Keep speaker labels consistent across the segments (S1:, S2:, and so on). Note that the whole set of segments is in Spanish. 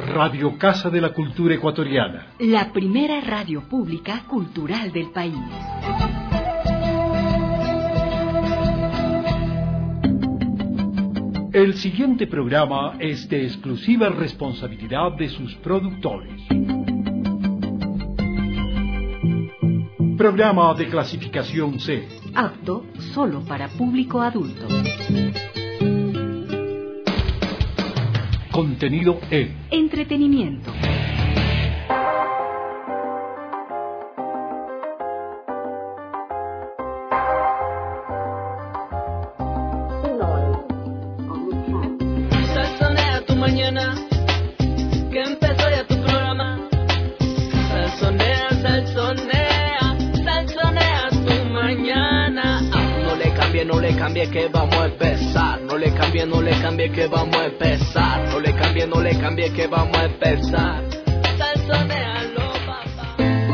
S1: Radio Casa de la Cultura Ecuatoriana.
S2: La primera radio pública cultural del país.
S1: El siguiente programa es de exclusiva responsabilidad de sus productores. Programa de clasificación C.
S2: Apto solo para público adulto.
S1: Contenido E.
S2: Entretenimiento.
S3: Salsonea tu mañana, que empezó ya tu programa. Salsonea, salsonea, salsonea tu mañana. No le cambie que vamos a empezar. No le cambie que vamos a empezar. No le cambie que vamos a empezar. Salsonealo, papá.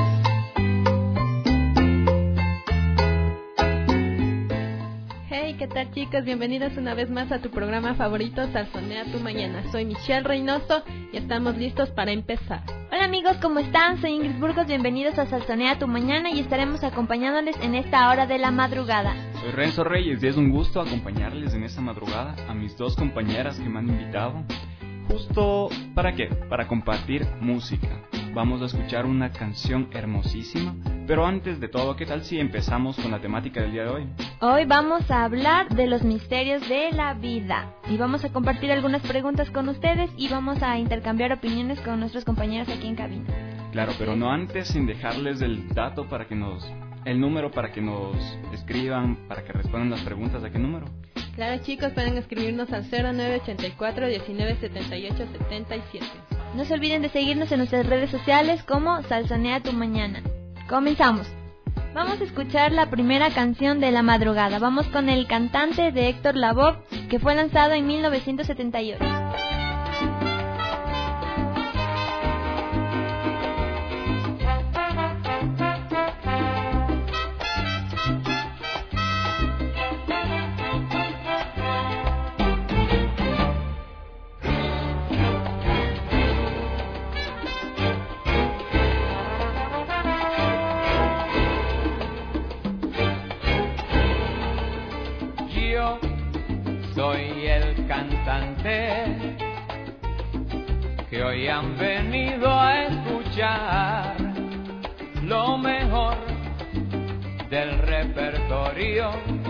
S4: Hey, ¿qué tal, chicos? Bienvenidos una vez más a tu programa favorito, Salsonea tu mañana. Soy Michelle Reynoso y estamos listos para empezar.
S5: Hola amigos, ¿cómo están? Soy Ingrid Burgos, bienvenidos a Salsonea tu mañana y estaremos acompañándoles en esta hora de la madrugada.
S6: Soy Renzo Reyes y es un gusto acompañarles en esta madrugada a mis dos compañeras que me han invitado. Justo, ¿para qué? Para compartir música. Vamos a escuchar una canción hermosísima, pero antes de todo, ¿qué tal si empezamos con la temática del día de hoy?
S5: Hoy vamos a hablar de los misterios de la vida y vamos a compartir algunas preguntas con ustedes y vamos a intercambiar opiniones con nuestros compañeros aquí en cabina.
S6: Claro, pero no antes sin dejarles el dato el número para que nos escriban, para que respondan las preguntas. ¿A qué número?
S4: Claro, chicos, pueden escribirnos al 0984 19 78 77.
S5: No se olviden de seguirnos en nuestras redes sociales como Salsonea tu mañana. Comenzamos. Vamos a escuchar la primera canción de la madrugada. Vamos con El cantante de Héctor Lavoe, que fue lanzado en 1978.
S3: Soy el cantante que hoy han venido a escuchar lo mejor del repertorio.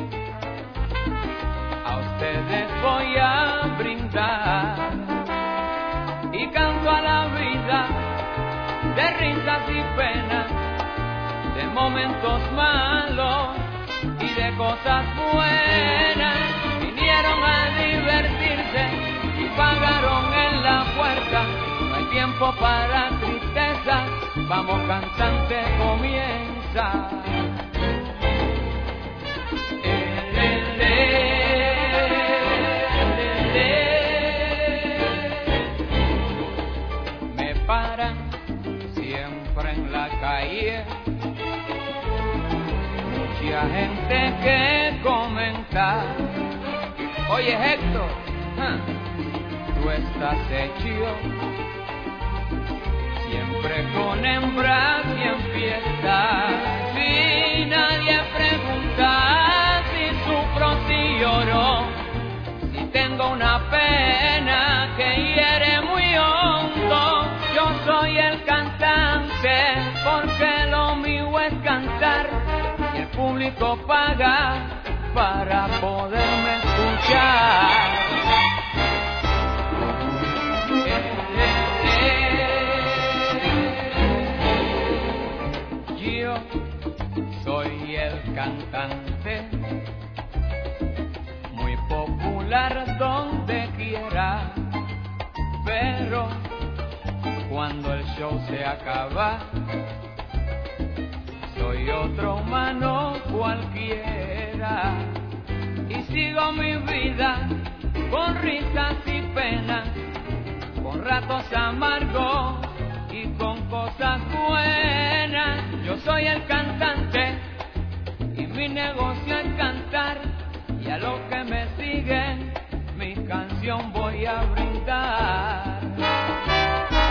S3: A ustedes voy a brindar y canto a la vida de risas y penas, de momentos malos y de cosas buenas. Vinieron a divertirse y pagaron en la puerta. No hay tiempo para tristeza. Vamos, cantante, comienza. Me paran siempre en la calle mucha gente que comenta. Oye, Héctor, tú estás hecho siempre con hembras y en fiesta. Si nadie pregunta si sufro, si lloro, si tengo una pena que hiere muy hondo. Yo soy el cantante porque lo mío es cantar y el público paga para poderme escuchar. Yo soy el cantante, muy popular donde quiera, pero cuando el show se acaba, soy otro humano cualquiera. Y sigo mi vida con risas y penas, con ratos amargos y con cosas buenas. Yo soy el cantante y mi negocio es cantar, y a los que me siguen mi canción voy a brindar.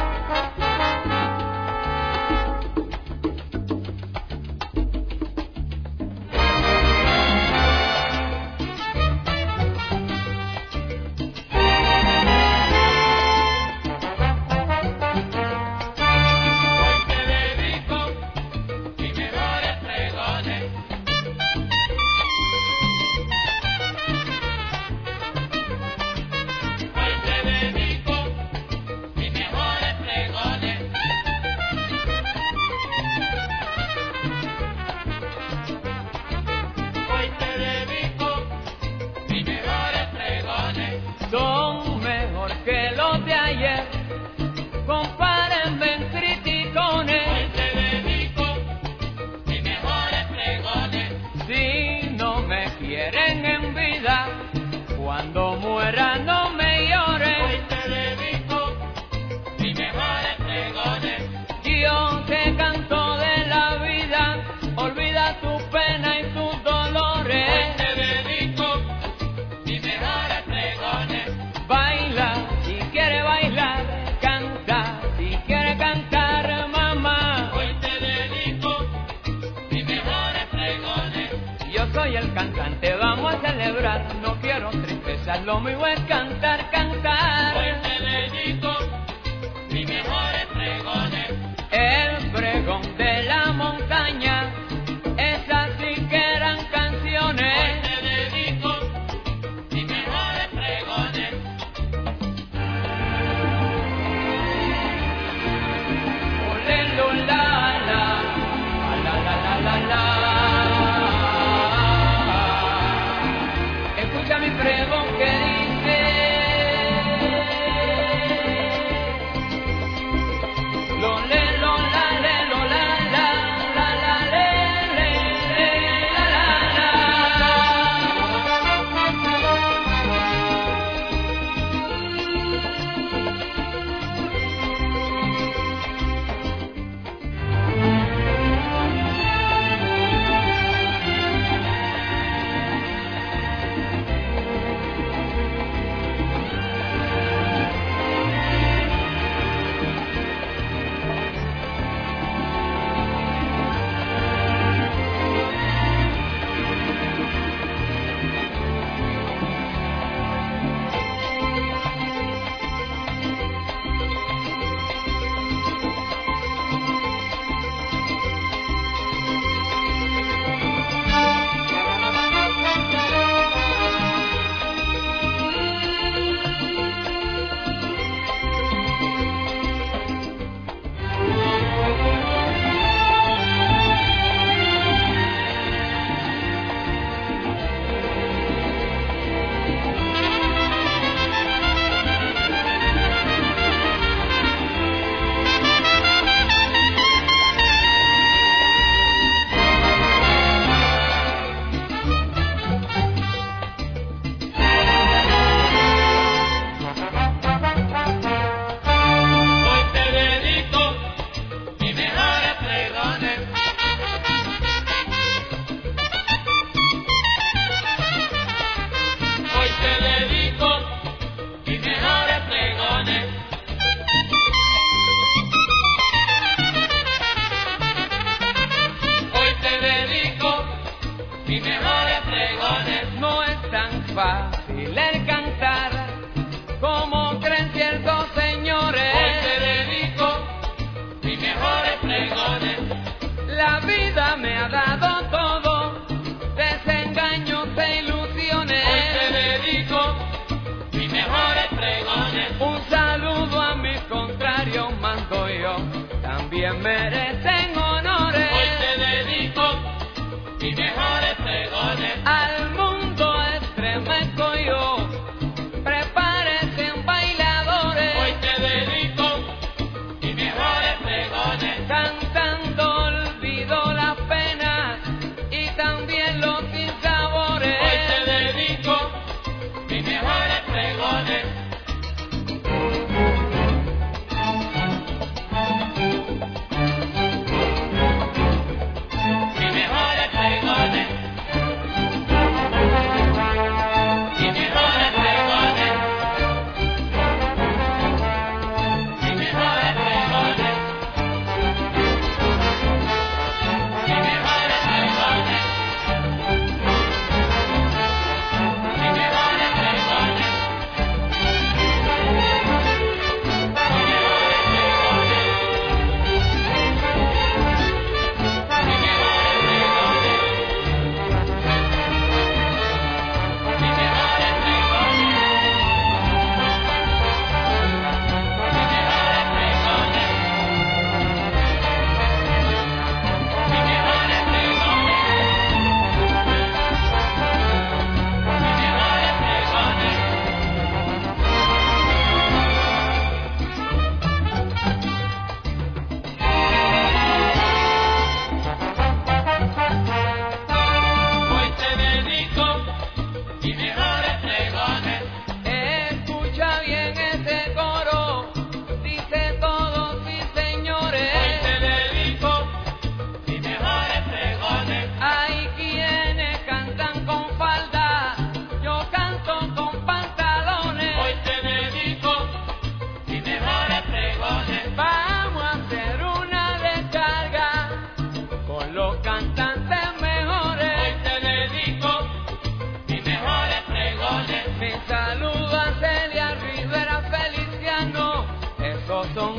S3: celebrar, no quiero tristeza, lo mío es cantar, cantar.
S7: Hoy te dedico mis mejores pregones.
S3: El pregón de la montaña, esas sí que eran canciones.
S7: Hoy te dedico mis mejores pregones.
S3: Olelo, la, la, la, la, la, la, la. Escucha mi pregón que dice: lo, le, lo, la, le, lo, la, la, la, la, le, le, le, la, la, la.
S7: Hoy te dedico mis mejores pregones. Hoy te dedico mis mejores pregones. Hoy te dedico mis mejores pregones.
S3: No es tan fácil el cantar como creen ciertos señores.
S7: Hoy te dedico mis mejores pregones.
S3: La vida me ha dado todo, desengaños e ilusiones.
S7: Hoy te dedico mis mejores pregones.
S3: Un saludo a mis contrarios mando yo, también merecen honores.
S7: Hoy te dedico mis mejores pregones.
S3: Al mundo estremezco yo, prepárense bailadores.
S7: Hoy te dedico mis mejores pregones.
S3: Cantando olvido las penas y también los sinsabores.
S7: Hoy te dedico mis mejores pregones.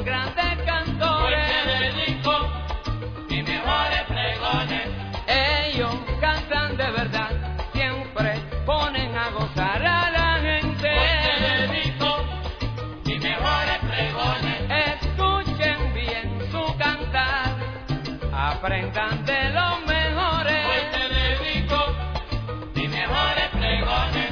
S3: grandes cantores.
S7: Hoy te dedico mis mejores pregones.
S3: Ellos cantan de verdad, siempre ponen a gozar a la gente.
S7: Hoy te dedico mis mejores pregones.
S3: Escuchen bien su cantar, aprendan de los mejores.
S7: Hoy te dedico mis mejores pregones.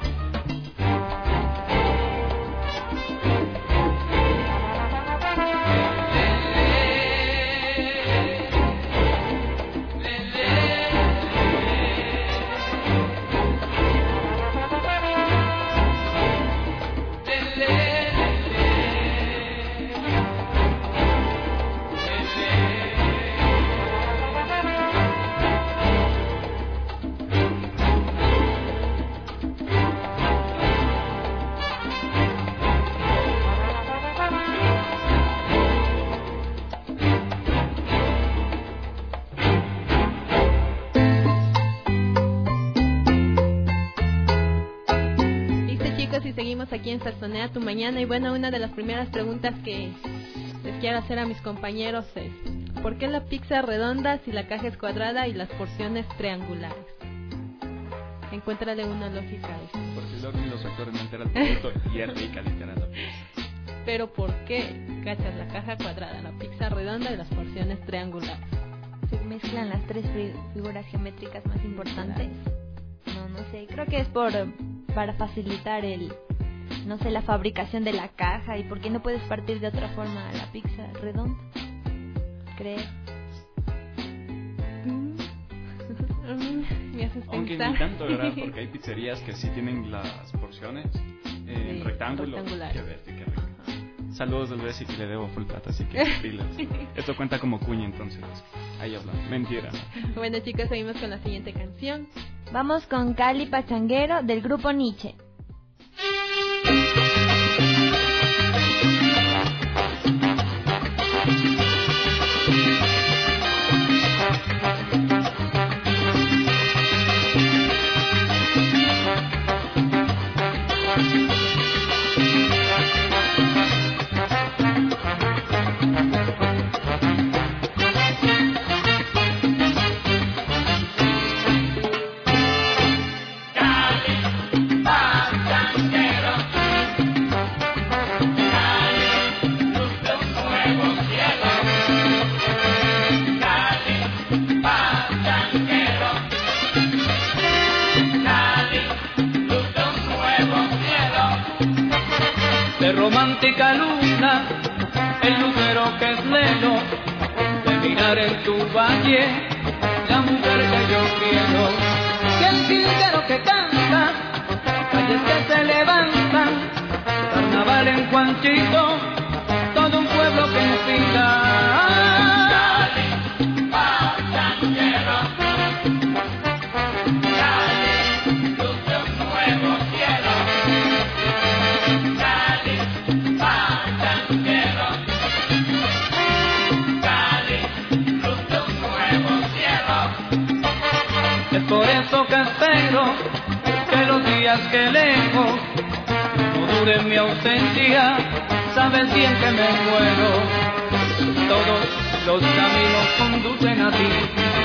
S4: Y seguimos aquí en Salsonea tu Mañana. Y bueno, una de las primeras preguntas que les quiero hacer a mis compañeros es: ¿por qué la pizza redonda si la caja es cuadrada y las porciones triangulares? Encuéntrale una lógica a esto.
S6: Porque el orden y los factores no alteran el producto y es rica literal la pizza.
S4: Pero ¿por qué? Cachas, la caja cuadrada, la pizza redonda y las porciones triangulares.
S5: Se mezclan las tres figuras geométricas más importantes. No sé, creo que es para facilitar la fabricación de la caja. ¿Y por qué no puedes partir de otra forma la pizza redonda? Creo.
S4: Me haces
S6: Aunque
S4: pensar.
S6: ni tanto, ¿verdad? Porque hay pizzerías que sí tienen las porciones en rectángulo.
S4: rectangulares.
S6: Qué bestia, qué rico. Saludos del Bessie que le debo full plata, así que pilas. Esto cuenta como cuña, entonces. Ahí habla. Mentira.
S4: Bueno, chicos, seguimos con la siguiente canción.
S5: Vamos con Cali Pachanguero del grupo Nietzsche.
S3: De romántica luna, el lucero que es lelo, de mirar en tu valle, la mujer que yo quiero. Que el jilguero que canta, calles que se levantan, carnaval en Juanchito, todo un pueblo que inspira. Es por eso que espero que los días que lejos no duren mi ausencia, sabes bien que me muero. Todos los caminos conducen a ti.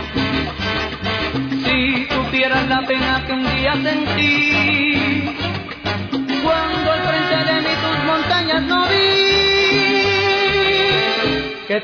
S3: Si supieras la pena que un día sentí, cuando al frente de mí tus montañas no vi. Que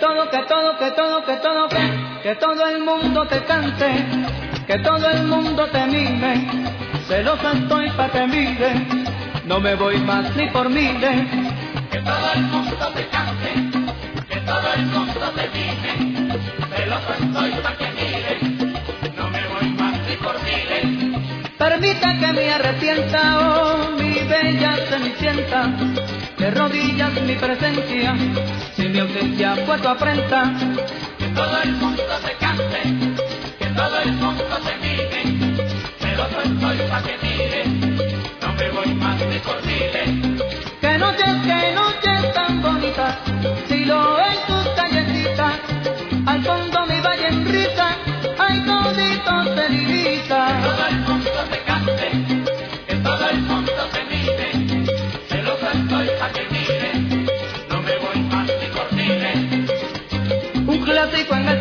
S3: todo el mundo te cante, que todo el mundo te mire, celosa estoy pa' que mire, no me voy más ni por miles.
S7: Que todo el mundo te cante, que todo el mundo te mire, celoso estoy pa' que mire, no me voy más ni por miles.
S3: Permita que me arrepienta, oh mi bella cenicienta, de rodillas mi presencia, si mi ausencia fue tu afrenta.
S7: Que todo el mundo te cante, que todo el mundo te mire, celoso estoy pa' que mire, no me voy más ni por miles.
S3: Que noches tan bonitas, si lo en tus callecitas, al fondo mi valle en risa, ay todito se divisa.
S7: Que todo el mundo te cante, que todo el mundo te mire, celoso estoy pa' que mire, no me voy más ni por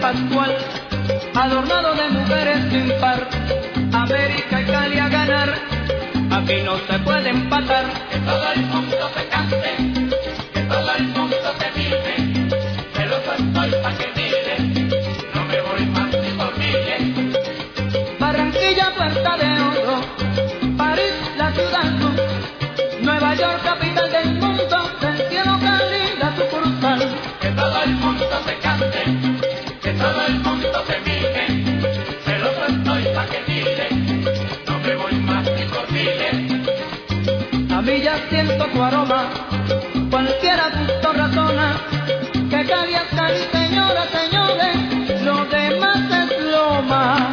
S3: pascual, adornado de mujeres sin par, América y Cali a ganar, aquí no se puede empatar.
S7: Que todo el mundo se cante, que todo el mundo se mire, celoso estoy pa' que mire, no me voy más ni por miles.
S3: Barranquilla, Puerta de Oro, París, la ciudad luz, Nueva York, capital del mundo, del cielo Cali, la sucursal.
S7: Que todo el mundo se cante, que todo el mundo se mire, celoso estoy pa' que mire, no me voy más ni por miles.
S3: A mí ya siento tu aroma, cualquiera gusto razona, que Cali es Cali, señoras, señores, lo demás es loma.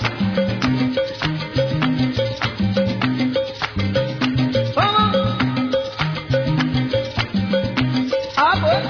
S3: ¿Cómo? Ah, pues.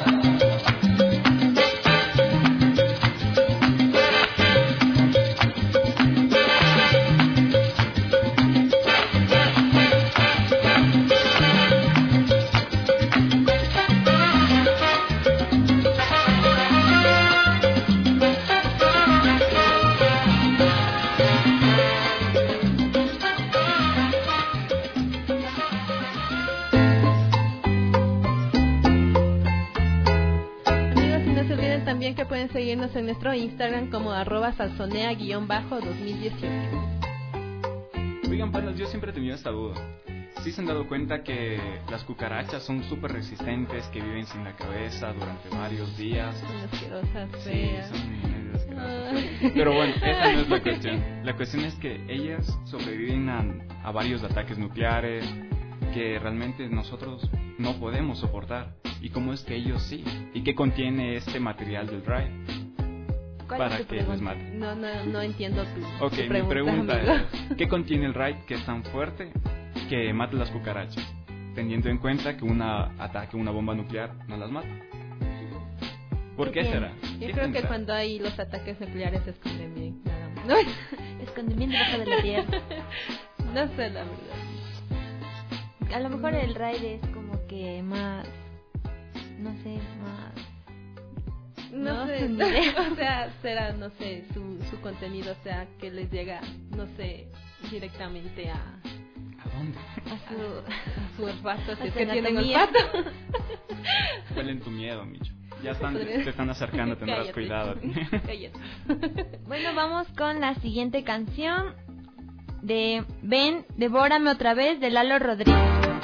S4: Amigos, y no se olviden también que pueden seguirnos en nuestro Instagram como @salsonea_2018.
S6: Oigan, panas, yo siempre he tenido esta duda. ¿Sí se han dado cuenta que las cucarachas son súper resistentes, que viven sin la cabeza durante varios días?
S4: Son asquerosas,
S6: Sí,
S4: feas.
S6: son medio asquerosas.
S4: Ay.
S6: Pero bueno, esa no es la cuestión. La cuestión es que ellas sobreviven a varios ataques nucleares que realmente nosotros no podemos soportar. ¿Y cómo es que ellos sí? ¿Y qué contiene este material del Raid?
S4: ¿Cuál
S6: Para
S4: es tu
S6: que
S4: pregunta?
S6: les mate.
S4: No entiendo tu
S6: Ok,
S4: tu
S6: mi pregunta
S4: amigo.
S6: es, ¿qué contiene el Raid que es tan fuerte que mata las cucarachas? Teniendo en cuenta que un ataque, una bomba nuclear, no las mata. ¿Por qué
S5: tiene?
S6: será?
S4: Yo
S6: ¿Qué
S4: creo que
S6: tendrá?
S4: cuando hay los ataques nucleares se esconden bien, nada más. No,
S5: Esconden bien debajo de la tierra.
S4: no sé la verdad.
S5: A lo mejor el raid es como que más, no sé, más...
S4: No
S5: No,
S4: sé,
S5: ni idea.
S4: o sea, será, no sé, su contenido, o sea, que les llega, no sé, directamente a
S6: ¿A dónde?
S5: a su...
S4: su olfato, si
S5: A
S4: es
S5: su
S4: que tienen
S5: anatomía.
S4: olfato.
S6: Huelen tu miedo, Micho. Ya
S4: Podría-
S6: te están acercando, tendrás
S4: Cállate.
S6: cuidado.
S4: Cállate.
S5: Bueno, vamos con la siguiente canción de Ven, Devórame otra vez, de Lalo Rodríguez.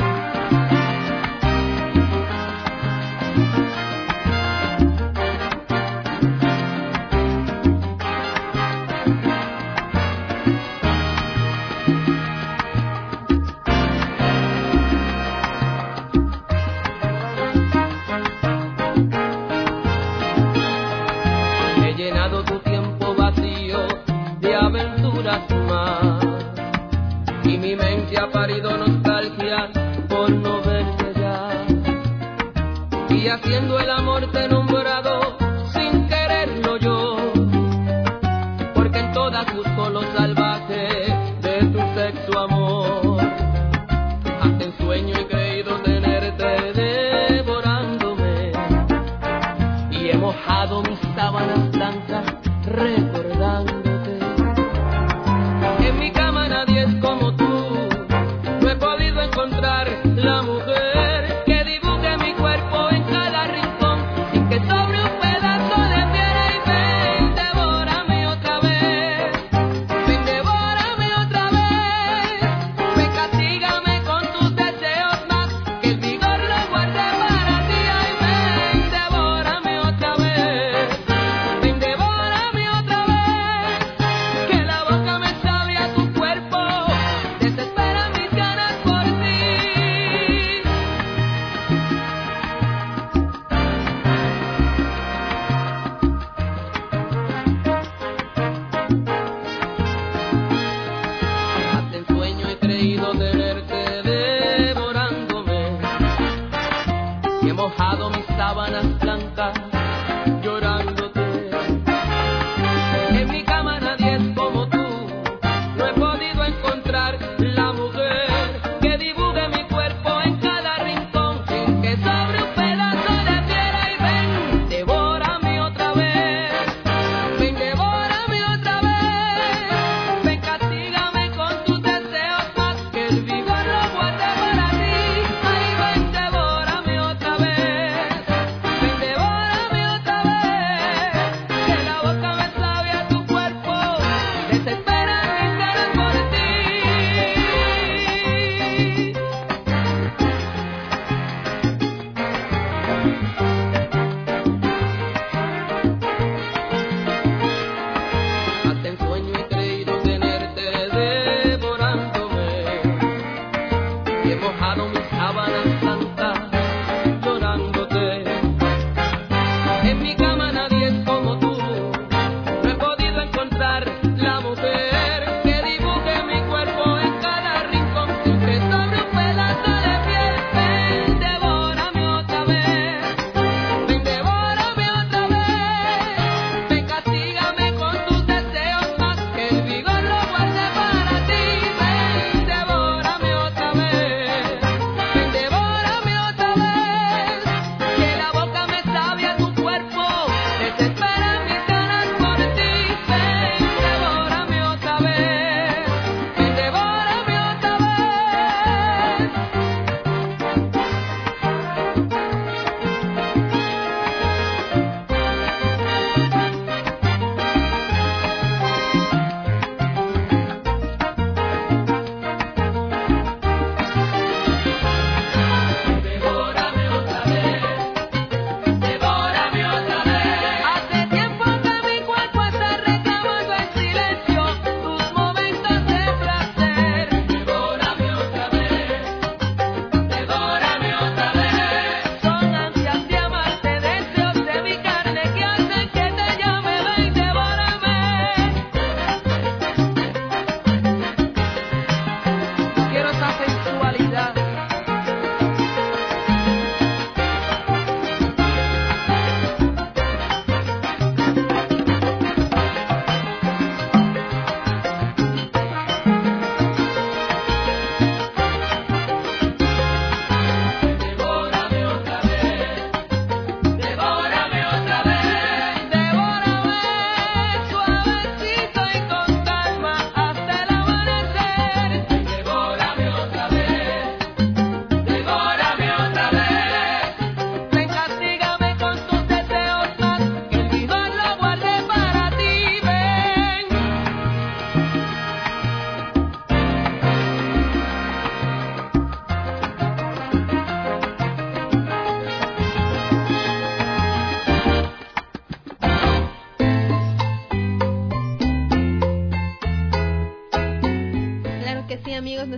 S3: He llenado tu tiempo vacío de aventuras más, y mi mente ha parido nostalgia por no verte ya. Y haciendo el amor te he nombrado sin quererlo yo, porque en todas busco lo salvaje de tu sexo amor. Hasta en sueño he creído tenerte devorándome, y he mojado mis sábanas blancas recordándote. En mi cama nadie es como tú, no he podido encontrar la mujer que dibuje mi cuerpo en cada rincón, sin que sobre un pedazo de piedra. Y ven, devórame otra vez, ven, devórame otra vez, ven, castígame con tus deseos más, que el vigor lo guardé para ti. Ay, ven, devórame otra vez, ven, devórame otra vez, que la boca me sabe a tu cuerpo, desespera mis ganas por ti. Hasta en sueño he creído tenerte devorándome, y he mojado mis sábanas blancas llorándote. En mi cama nadie es como tú, no he podido encontrar la mujer que dibuje mi cuerpo en cada rincón, sin que sobre un pedazo de piedra. Y ven, devórame otra vez,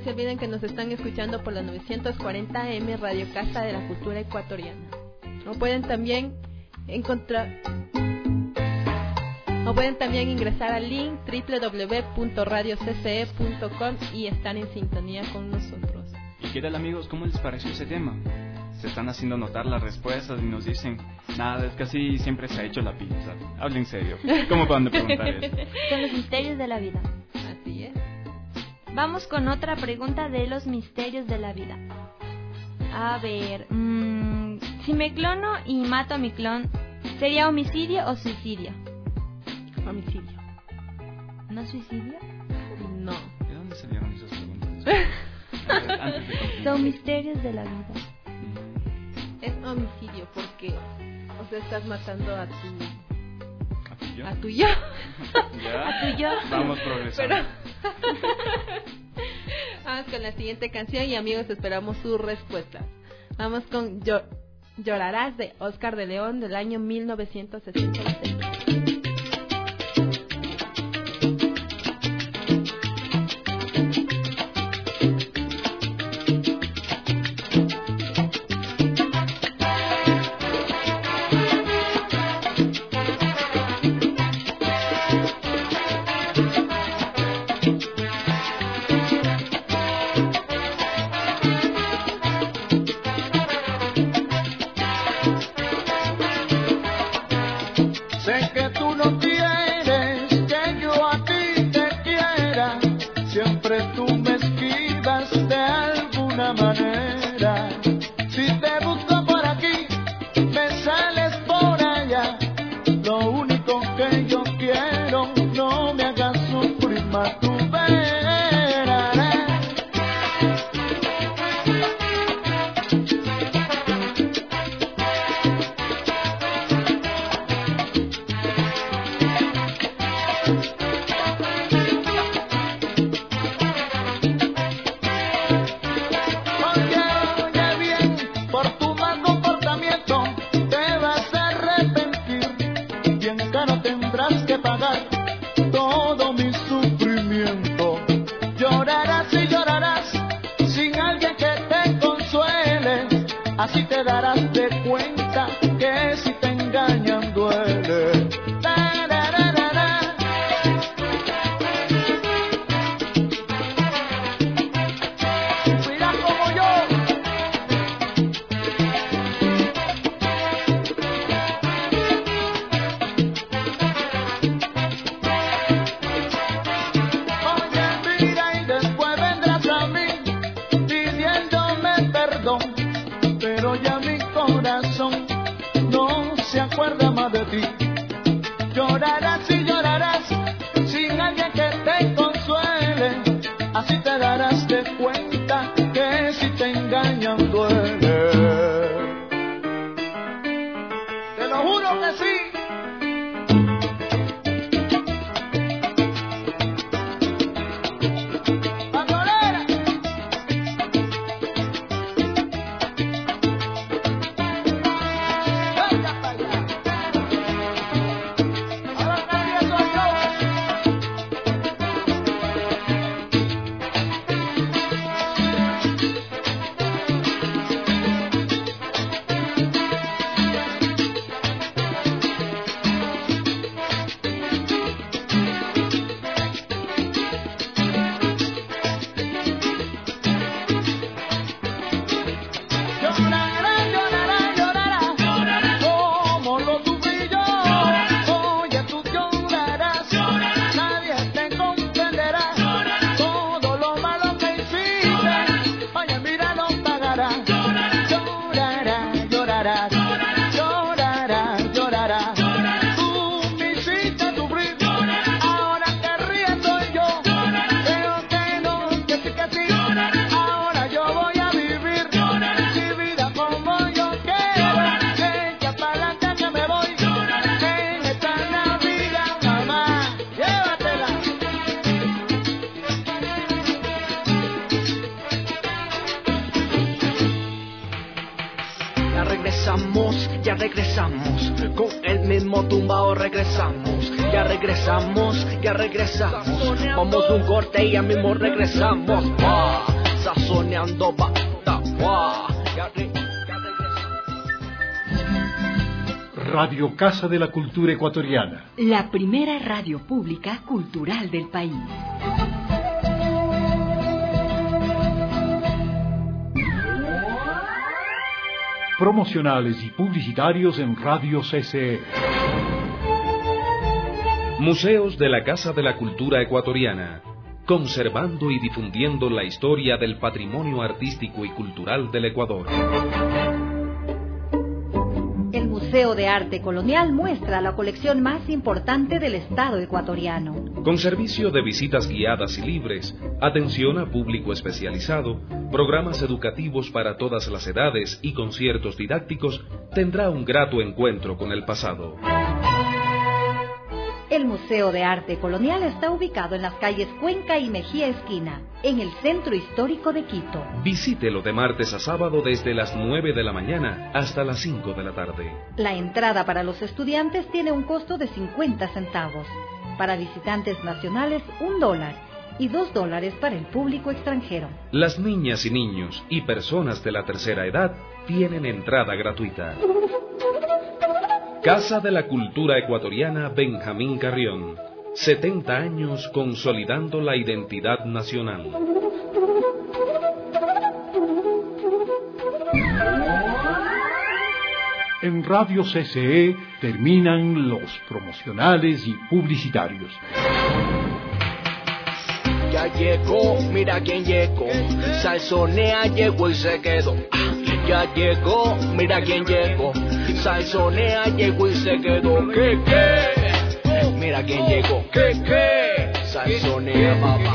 S4: se olviden que nos están escuchando por la 940 AM Radio Casa de la Cultura Ecuatoriana. O pueden también ingresar al link www.radiocce.com y estar en sintonía con nosotros.
S6: ¿Y qué tal, amigos? ¿Cómo les pareció ese tema? Se están haciendo notar las respuestas y nos dicen, nada, es que así siempre se ha hecho la pizza. Hablen serio. ¿Cómo van a preguntar eso?
S5: Son los misterios de la vida.
S4: Así es.
S5: Vamos con otra pregunta de los misterios de la vida. A ver, si me clono y mato a mi clon, ¿sería homicidio o suicidio?
S4: Homicidio.
S5: ¿No suicidio?
S4: No.
S6: ¿De dónde salieron esas preguntas? A ver, antes de continuar.
S5: Son misterios de la vida.
S4: Es homicidio porque, o sea, estás matando a tu
S6: yo?
S4: A tu yo.
S6: ¿Ya?
S5: A tu yo.
S6: Vamos progresando.
S4: Pero... Vamos con la siguiente canción y amigos, esperamos su respuesta. Vamos con Llorarás de Oscar de León del año 1966.
S8: Así te darás de cuenta que si te engañan duele. Mira como yo. Oye, mira, y después vendrás a mí pidiéndome perdón. Pero ya mi corazón no se acuerda más de ti. Llorarás y llorarás sin alguien que te consuele. Así te darás de cuenta que si te engañan duele. Te lo juro que sí.
S3: Ya regresamos, con el mismo tumbao regresamos. Ya regresamos, vamos un corte y ya mismo regresamos. sazoneando bata.
S1: Radio Casa de la Cultura Ecuatoriana.
S2: La primera radio pública cultural del país.
S1: Promocionales y publicitarios en Radio CCE.
S9: Museos de la Casa de la Cultura Ecuatoriana, conservando y difundiendo la historia del patrimonio artístico y cultural del Ecuador.
S10: El Museo de Arte Colonial muestra la colección más importante del Estado ecuatoriano.
S9: Con servicio de visitas guiadas y libres, atención a público especializado, programas educativos para todas las edades y conciertos didácticos, tendrá un grato encuentro con el pasado.
S10: El Museo de Arte Colonial está ubicado en las calles Cuenca y Mejía Esquina, en el centro histórico de Quito.
S9: Visítelo de martes a sábado desde las 9 de la mañana hasta las 5 de la tarde.
S10: La entrada para los estudiantes tiene un costo de 50 centavos. Para visitantes nacionales, $1 y $2 para el público extranjero.
S9: Las niñas y niños y personas de la tercera edad tienen entrada gratuita. Casa de la Cultura Ecuatoriana Benjamín Carrión. 70 años consolidando la identidad nacional.
S1: En Radio CCE terminan los promocionales y publicitarios.
S3: Ya llegó, mira quién llegó. Salsonea llegó y se quedó. Ya llegó, mira quién llegó. Salsonea llegó y se quedó. ¿Qué? Mira quién llegó. ¿Qué? Salsonea, papá.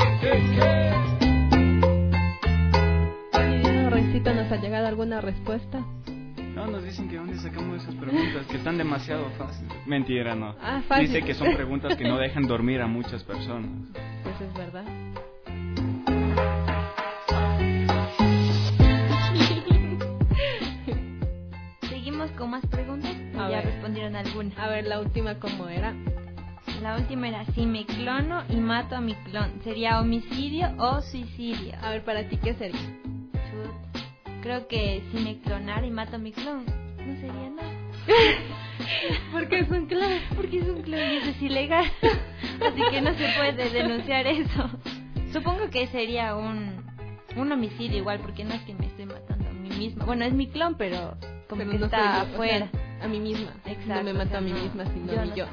S4: Rencito, ¿nos ha llegado alguna respuesta?
S6: No, nos dicen que dónde sacamos esas preguntas, que están demasiado fáciles. Mentira, no.
S4: Fácil.
S6: Dice que son preguntas que no dejan dormir a muchas personas.
S4: Pues es verdad.
S5: Seguimos con más preguntas. Ya respondieron algunas.
S4: A ver, la última, ¿cómo era?
S5: La última era, si me clono y mato a mi clon, ¿sería homicidio o suicidio?
S4: A ver, para ti, ¿qué sería?
S5: Creo que si me clonara y mato a mi clon, no sería nada.
S4: Porque es un clon.
S5: Porque es un clon y eso es ilegal. Así que no se puede denunciar eso. Supongo que sería un homicidio igual, porque no es que me estoy matando a mí misma. Bueno, es mi clon, pero como que no está afuera.
S4: O sea, a mí misma.
S5: Exacto.
S4: No me mato a mí misma, sino yo.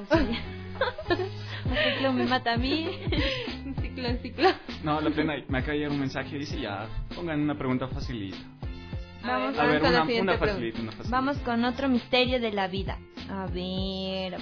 S5: El clon me mata a mí.
S4: Ciclón.
S6: No, la pena, me acaba de llegar un mensaje y dice ya, pongan una pregunta facilita.
S5: Vamos
S6: a ver,
S5: con la
S6: una facilita.
S5: Vamos con otro misterio de la vida. A ver.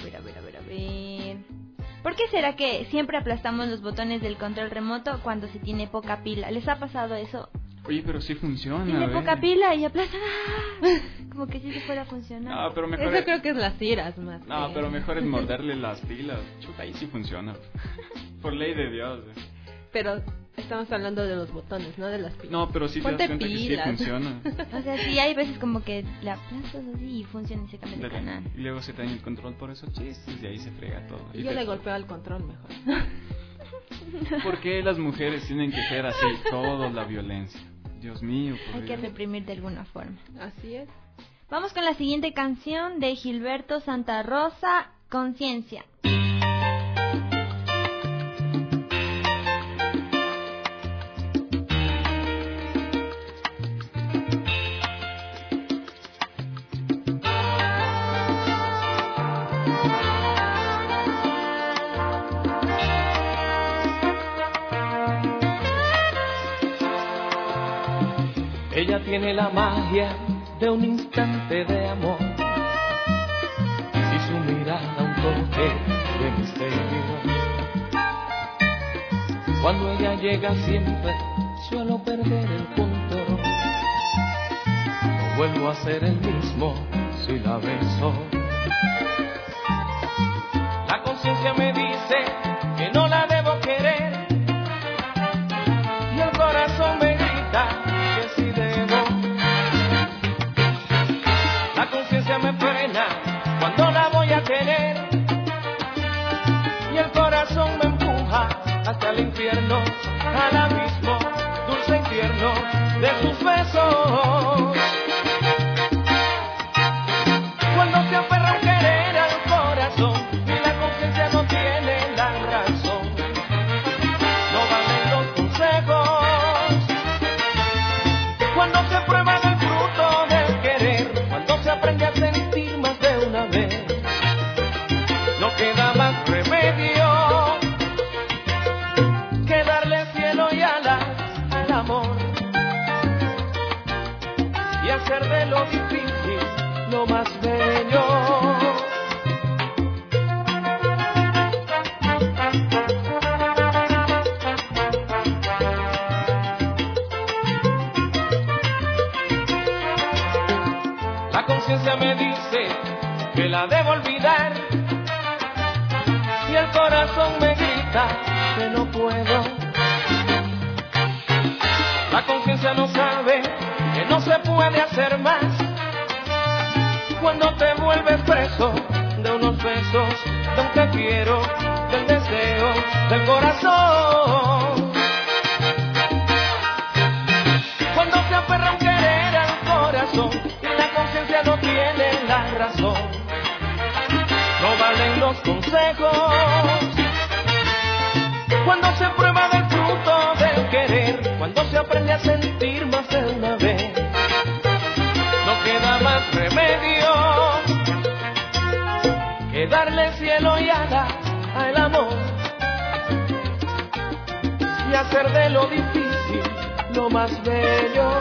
S5: ¿Por qué será que siempre aplastamos los botones del control remoto cuando se tiene poca pila? ¿Les ha pasado eso?
S6: Oye, pero sí funciona.
S5: Tiene poca pila y aplastan. Como que si se fuera a funcionar.
S6: No, pero mejor
S4: eso creo que es las iras más.
S6: No, pero mejor es morderle las pilas. Chuta, ahí sí funciona. Por ley de Dios.
S4: Pero estamos hablando de los botones, no de las pilas.
S6: No, pero sí te das cuenta que sí funciona.
S5: O sea, sí hay veces como que la aplastas así y funciona y se cambia de canal.
S6: Y luego se te daña el control por esos chistes y ahí se frega todo.
S4: Y yo le golpeo al control mejor.
S6: ¿Por qué las mujeres tienen que ser así? Todo la violencia. Dios mío.
S5: Hay que reprimir de alguna forma.
S4: Así es.
S5: Vamos con la siguiente canción de Gilberto Santa Rosa, Conciencia.
S3: Ella tiene la magia de un instante de amor y su mirada un toque de misterio. Cuando ella llega siempre suelo perder el control. No vuelvo a ser el mismo si la beso. La conciencia me dice que no la debo querer y el corazón me grita que sí debo. La conciencia me frena cuando la voy a tener y el corazón me empuja hasta el infierno, al abismo dulce y tierno.
S8: de sus besos. Cuando se aferra a querer al corazón y la conciencia no tiene la razón, no valen los consejos. Cuando se prueba el fruto del querer, cuando se aprende a sentir más de una vez, no queda más remedio que darle cielo y alas al amor y hacer de lo difícil lo más bello. La conciencia me dice que la debo olvidar y el corazón me grita que no puedo. La conciencia no sabe que no se puede hacer más cuando te vuelves preso de unos besos, de un te quiero, del deseo, del corazón. Cuando se aferra a un querer al corazón y la conciencia no tiene la razón, no valen los consejos. Cuando se prueba del fruto del querer, cuando se aprende a sentir más de una vez, no queda más remedio que darle cielo y alas al amor y hacer de lo difícil lo más bello.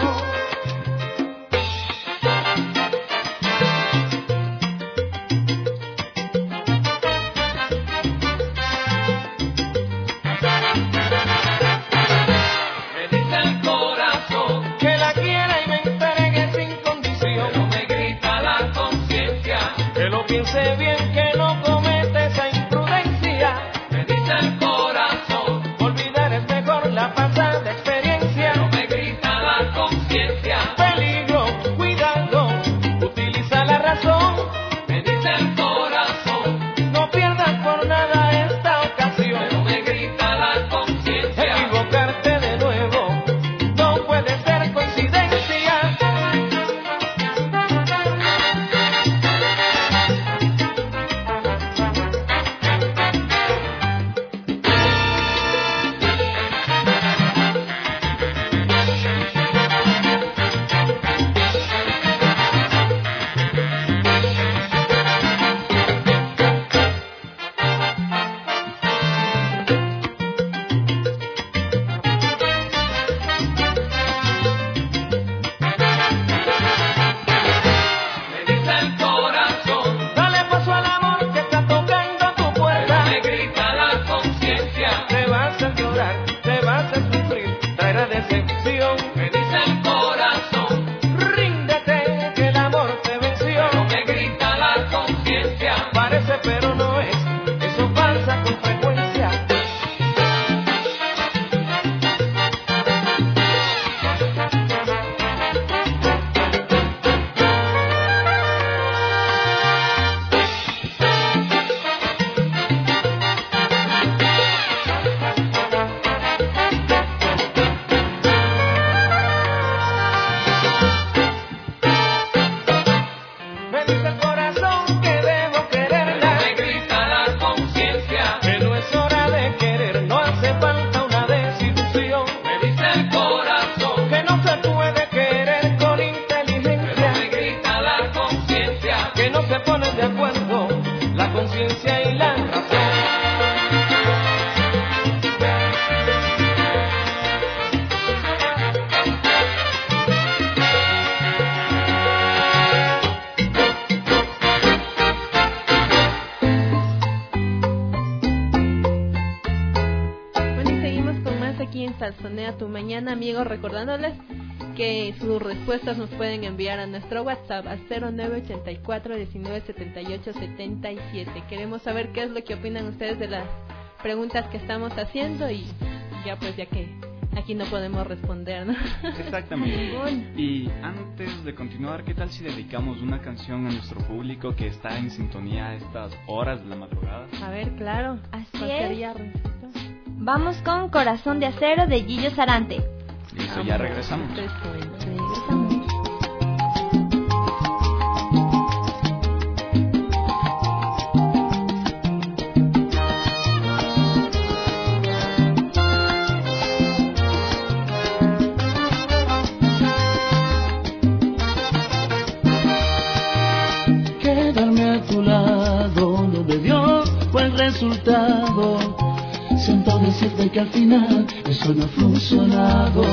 S8: Piense bien que no comete esa imprudencia. Me dice el corazón, olvidar es mejor la pasada experiencia. No me grita la conciencia. Peligro, cuidado, utiliza la razón. Me dice el corazón, no pierdas por nada esta ocasión. Pero me grita la conciencia, equivocarte de nuevo no puede ser coincidencia. Pero no es, eso pasa con frecuencia. Me dice el corazón que debo quererla. Me grita la conciencia que no es hora de querer, no hace falta una desilusión. Me dice el corazón que no se puede querer con inteligencia. Pero me grita la conciencia que no se ponen de acuerdo la conciencia y la razón.
S4: Aquí en Salsonea tu Mañana, amigos, recordándoles que sus respuestas nos pueden enviar a nuestro WhatsApp al 0984 19 78 77. Queremos saber qué es lo que opinan ustedes de las preguntas que estamos haciendo y ya que aquí no podemos responder, ¿no?
S6: Exactamente. Y antes de continuar, ¿qué tal si dedicamos una canción a nuestro público que está en sintonía a estas horas de la madrugada?
S4: A ver, claro.
S5: Así es. Vamos con Corazón de Acero de Gillo Sarante.
S6: Listo, ya regresamos.
S5: Regresamos.
S8: Resultado. Siento decirte que al final eso no ha funcionado.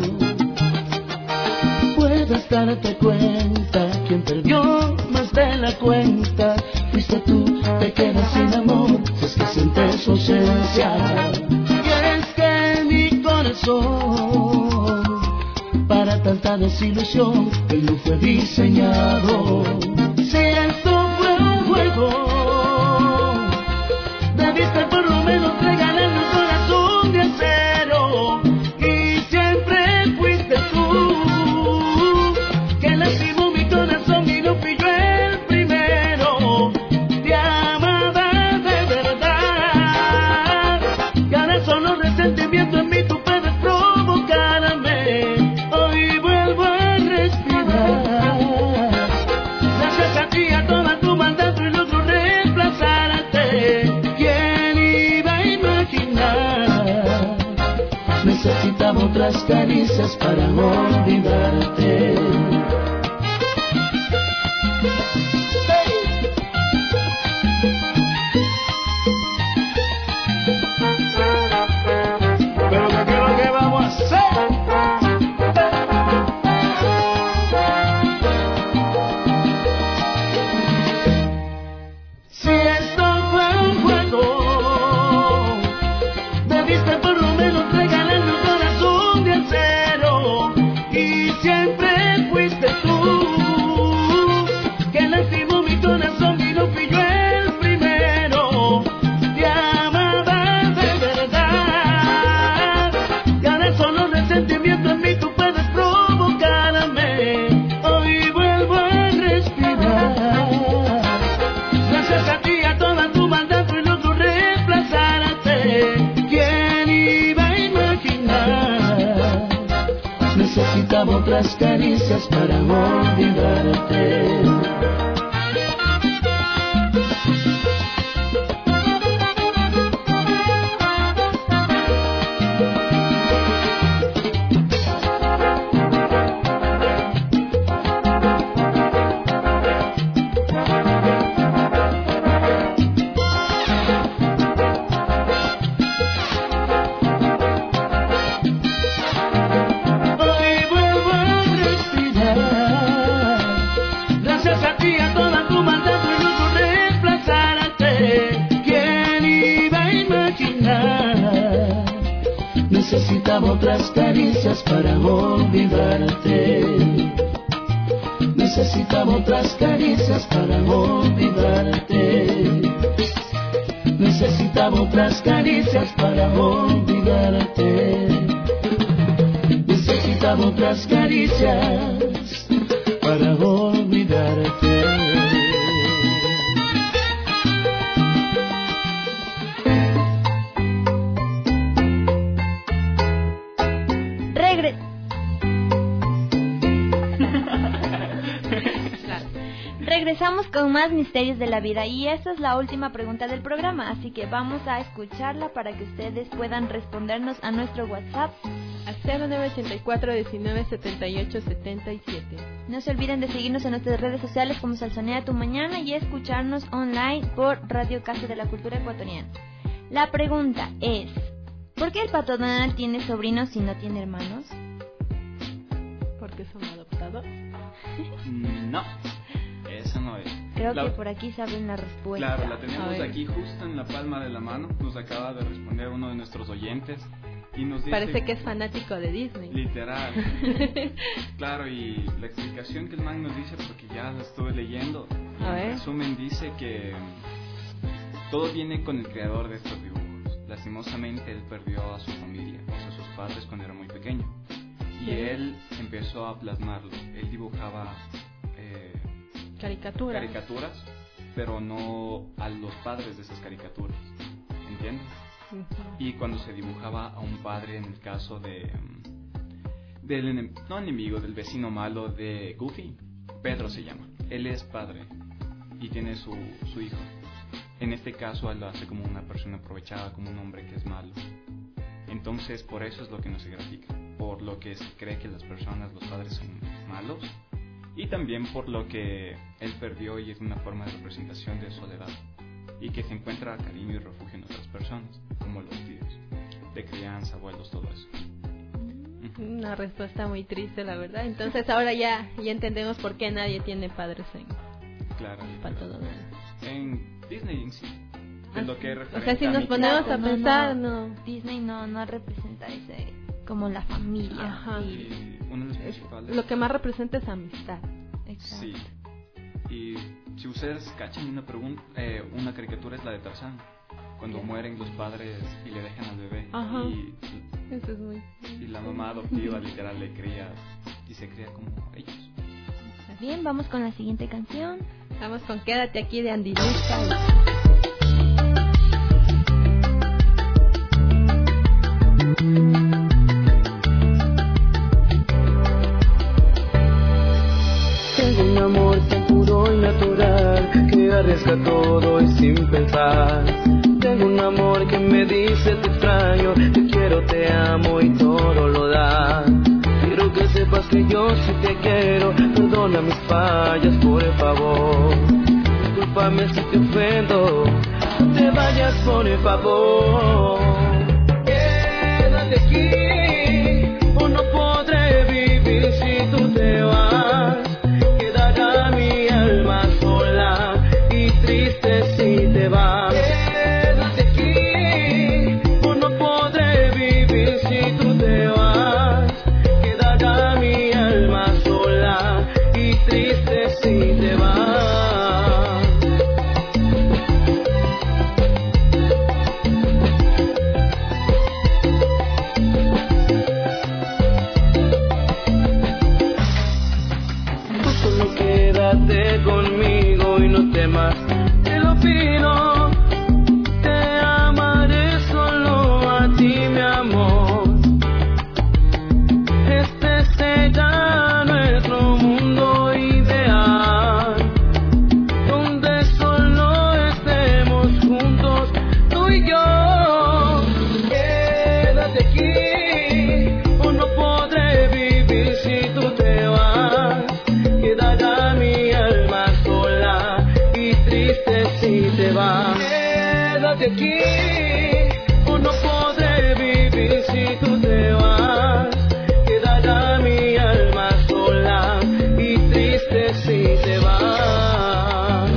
S8: Puedes darte cuenta, quien perdió más de la cuenta fuiste tú, te quedas sin amor, si es que sientes su ausencia. Y es que mi corazón, para tanta desilusión, él no fue diseñado. Si esto fue un juego, debiste por lo menos regalarme un corazón de acero. Y siempre fuiste tú, que lastimó mi corazón y no fui yo el primero. Te amaba de verdad, y ahora solo resentimiento en mí tú puedes provocarme. Hoy vuelvo a respirar, gracias a ti, a toda tu maldad y logro reemplazarte. Necesitaba otras caricias para olvidarte. Pero ¿qué es lo que vamos a hacer? Si esto fue un juego, debiste por lo menos regalarme un corazón de acero. Y siempre fuiste tú, que lastimó mi corazón y no fui yo el primero. Te amaba de verdad, y ahora solo resentimiento en mí tú puedes provocarme. Hoy vuelvo a respirar, gracias a ti, a toda tu maldad y logro reemplazarte. ¿Quién iba a imaginar? Necesitaba otras caricias para olvidarte. Hoy vuelvo a respirar, gracias a ti, a toda tu maldad y logro reemplazarte. ¿Quién iba a imaginar? Necesitaba otras caricias para olvidarte. Necesitaba otras caricias para olvidarte. Necesitaba otras caricias para olvidarte. Necesitaba otras caricias para olvidarte.
S5: Regresamos con más misterios de la vida y esta es la última pregunta del programa, así que vamos a escucharla para que ustedes puedan respondernos a nuestro WhatsApp
S4: al 0984 19 78 77.
S5: No se olviden de seguirnos en nuestras redes sociales como Salsonea Tu Mañana y escucharnos online por Radio Casa de la Cultura Ecuatoriana. La pregunta es, ¿por qué el Pato Donald tiene sobrinos y no tiene hermanos?
S4: ¿Porque son adoptados?
S6: No, esa no es.
S5: Creo que por aquí saben la respuesta.
S6: Claro, la tenemos aquí justo en la palma de la mano. Nos acaba de responder uno de nuestros oyentes y nos dice...
S4: Parece que es fanático de Disney.
S6: Literal. Claro, y la explicación que el man nos dice, porque ya la estuve leyendo, en resumen dice que todo viene con el creador de estos dibujos. Lastimosamente él perdió a su familia, a sus padres cuando era muy pequeño. Y él empezó a plasmarlo. Él dibujaba caricaturas, pero no a los padres de esas caricaturas, ¿entiendes? Y cuando se dibujaba a un padre, en el caso de del vecino malo de Goofy. Pedro se llama. Él es padre y tiene su hijo. En este caso él lo hace como una persona aprovechada, como un hombre que es malo. Entonces por eso es lo que no se grafica, por lo que se cree que los padres son malos, y también por lo que él perdió y es una forma de representación de soledad, y que se encuentra cariño y refugio en otras personas, como los tíos, de crianza, abuelos, todo eso.
S4: Una respuesta muy triste, la verdad. Entonces ahora ya entendemos por qué nadie tiene padres
S6: Claro.
S4: para todo.
S6: En Disney en sí. De lo que
S4: o sea, si nos ponemos a pensar, no.
S5: Disney no representa ese como la familia.
S4: Ajá.
S6: Y uno de los principales.
S4: Lo que más representa es amistad.
S5: Exacto.
S6: Sí. Y si ustedes cachan una caricatura es la de Tarzán, cuando mueren los padres y le dejan al bebé.
S4: Ajá. Eso es muy...
S6: Y la mamá adoptiva literal le cría y se cría como ellos.
S5: Bien, vamos con la siguiente canción.
S4: Vamos con Quédate aquí de Andy Luca.
S11: Tengo un amor tan puro y natural que arriesga todo y sin pensar. Tengo un amor que me dice te extraño, te quiero, te amo y todo lo da. Quiero que sepas que yo sí te quiero, perdona mis fallas por favor. Discúlpame si te ofendo, no te vayas por favor. Quédate aquí o no podré vivir si tú te vas. Quedará mi alma sola y triste si te vas. Quédate aquí o no podré vivir si tú te vas. Quedará mi alma sola y triste si te vas. Quédate conmigo y no temas, te lo pido. Te amaré solo a ti, mi amor. Este será nuestro mundo ideal, donde solo estemos juntos, tú y yo. Quédate aquí o no podré vivir si tú te vas. Quedará mi alma sola y triste si te vas. Quédate aquí o no podré vivir si tú te vas. Quedará mi alma sola y triste si te vas.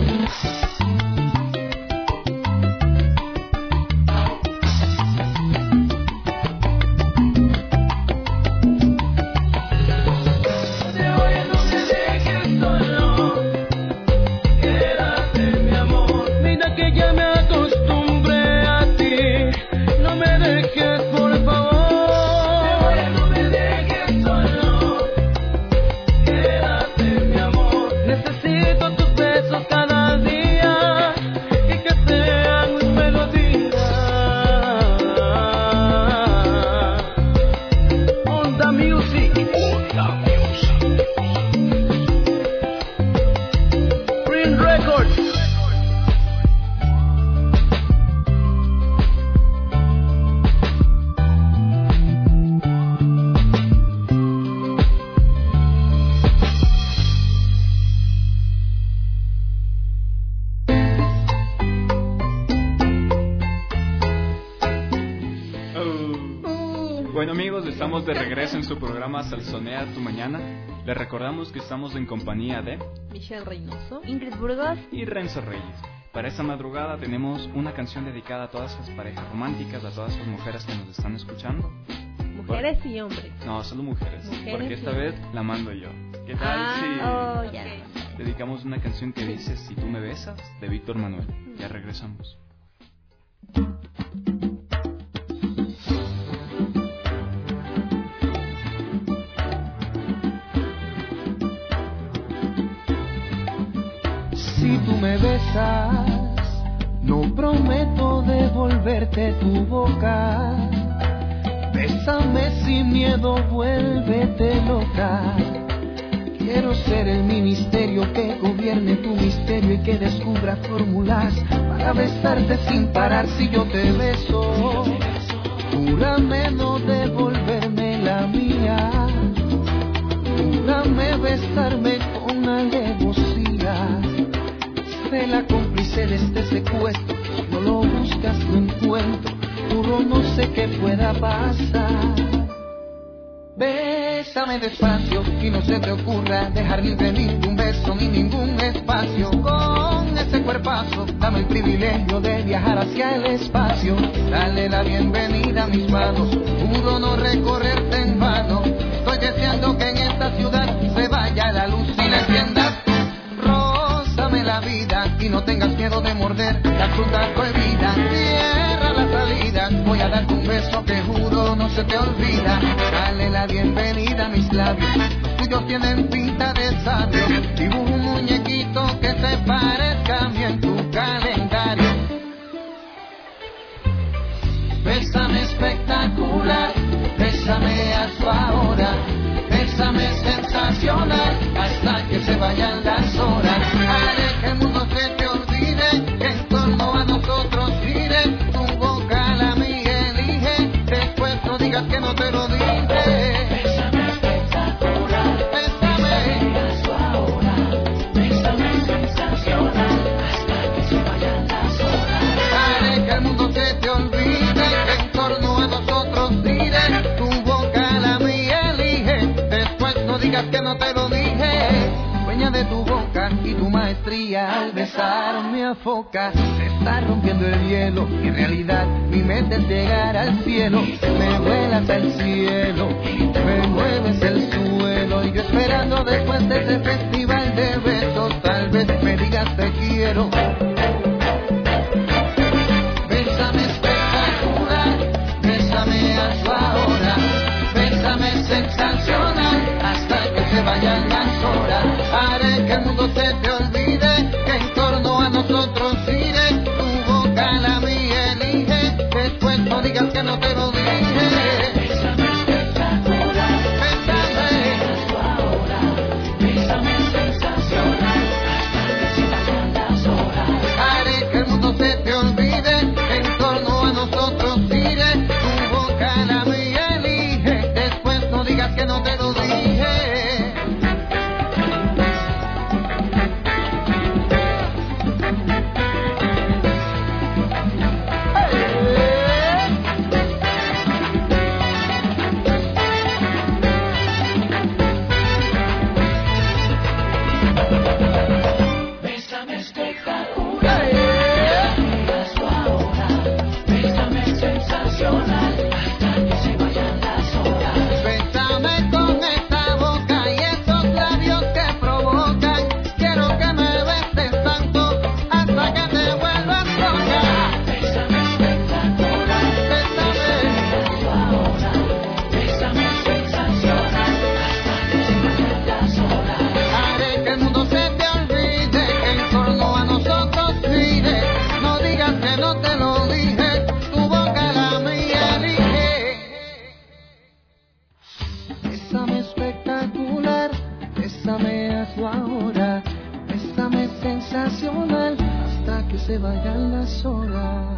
S6: Bueno amigos, estamos de regreso en su programa Salsonea tu Mañana. Les recordamos que estamos en compañía de
S4: Michelle Reynoso,
S5: Ingrid Burgos
S6: y Renzo Reyes. Para esta madrugada tenemos una canción dedicada a todas las parejas románticas, a todas las mujeres que nos están escuchando.
S4: Mujeres y hombres.
S6: No, solo mujeres, porque esta
S4: y...
S6: vez la mando yo. ¿Qué tal si
S5: ya.
S6: dedicamos una canción que dice Si tú me besas, de Víctor Manuel? Ya regresamos.
S11: Si tú me besas, no prometo devolverte tu boca,
S8: Bésame sin miedo, vuélvete loca. Quiero ser el ministerio que gobierne tu misterio y que descubra fórmulas para besarte sin parar si yo te beso. Júrame no devolverme la mía. Júrame besarme con alevosía. Sé la cómplice de este secuestro. Si no lo buscas no encuentro. Juro no sé qué pueda pasar. Bésame despacio y no se te ocurra dejar libre ningún beso ni ningún espacio. Con ese cuerpazo dame el privilegio de viajar hacia el espacio. Dale la bienvenida a mis manos, juro no recorrerte en vano. Estoy deseando que en esta ciudad se vaya la luz y la enciendas. Rózame la vida y no tengas miedo de morder la fruta prohibida. Cierra la salida, voy a darte un beso que juro no se te olvida. Dale la bienvenida a mis labios, los tuyos tienen pinta de sabio. Dibujo un muñequito que se parezca a mí en tu calendario. Bésame espectacular, bésame hazlo ahora. Bésame sensacional, hasta que se vayan las horas. Haré que el mundo se te olvide, que en torno a nosotros gire. Tu boca la mía elige, después no digas que no te lo dije. Bésame espectacular, bésame hazlo ahora. Bésame sensacional, hasta que se vayan las horas. Haré que el mundo se te olvide, que en torno a nosotros gire. Tu boca la mía elige, después no digas que no te lo dije. Dueña de tu boca y tu maestría al besar me afoca. Se está rompiendo el hielo y en realidad mi mente es llegar al cielo. Me vuelas al cielo, me mueves el suelo. Y yo esperando después de ese festival de besos, tal vez me digas te quiero. Bésame espectacular, bésame hazlo ahora. Bésame sensacional, hasta que se vayan las horas. Haré que el mundo se te olvide, que en torno a nosotros gire. Tu boca la mía elige, después no digas que no te lo dije. Bésame espectacular, bésame hazlo ahora. Bésame sensacional, hasta que se vayan las horas. Haré que el mundo se te olvide, que en torno a nosotros gire. Tu boca la mía elige, después no digas que no te lo dije. Se vayan las horas.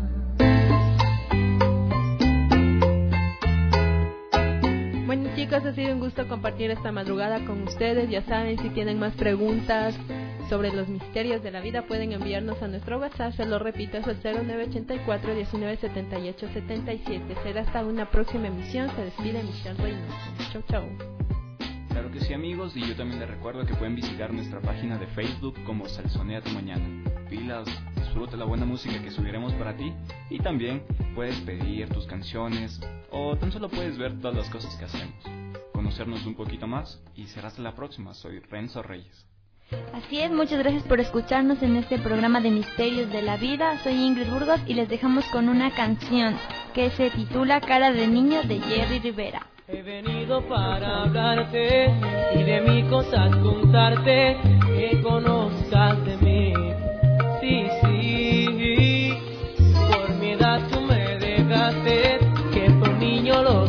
S4: Bueno chicos, ha sido un gusto compartir esta madrugada con ustedes. Ya saben, si tienen más preguntas sobre los misterios de la vida pueden enviarnos a nuestro WhatsApp. Se lo repito, es el 0984 1978 77. Será hasta una próxima emisión. Se despide Michelle Reynoso. Chau chau.
S6: Claro que sí amigos, y yo también les recuerdo que pueden visitar nuestra página de Facebook como Salsonea tu Mañana. Pilas, disfruta la buena música que subiremos para ti, y también puedes pedir tus canciones o tan solo puedes ver todas las cosas que hacemos, conocernos un poquito más, y será hasta la próxima. Soy Renzo Reyes.
S5: Así es, muchas gracias por escucharnos en este programa de Misterios de la Vida. Soy Ingrid Burgos y les dejamos con una canción que se titula Cara de Niño de Jerry Rivera.
S3: He venido para hablarte y de mis cosas contarte, que conozcas de mí. Sí, sí, por mi edad tú me dejaste, que por niño lo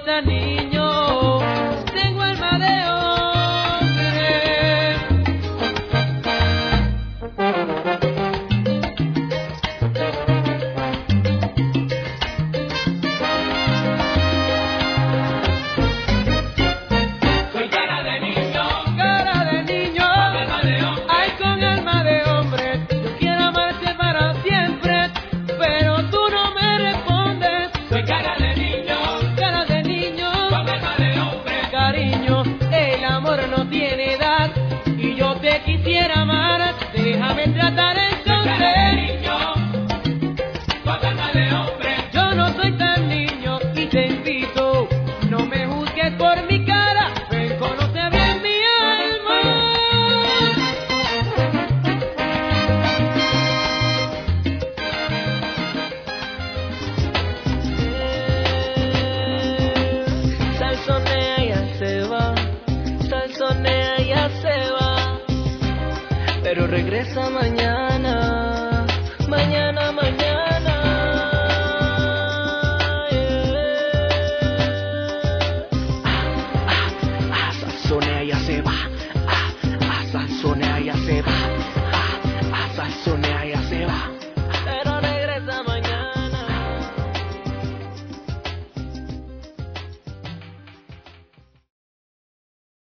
S3: tan niño, tengo alma de quisiera amar, déjame tratar entonces. Yo no soy tan niño y te invito, no me juzgues por mi cara, ven, conoce bien mi alma. Salsonea ya se va, salsonea ya se va, pero regresa mañana.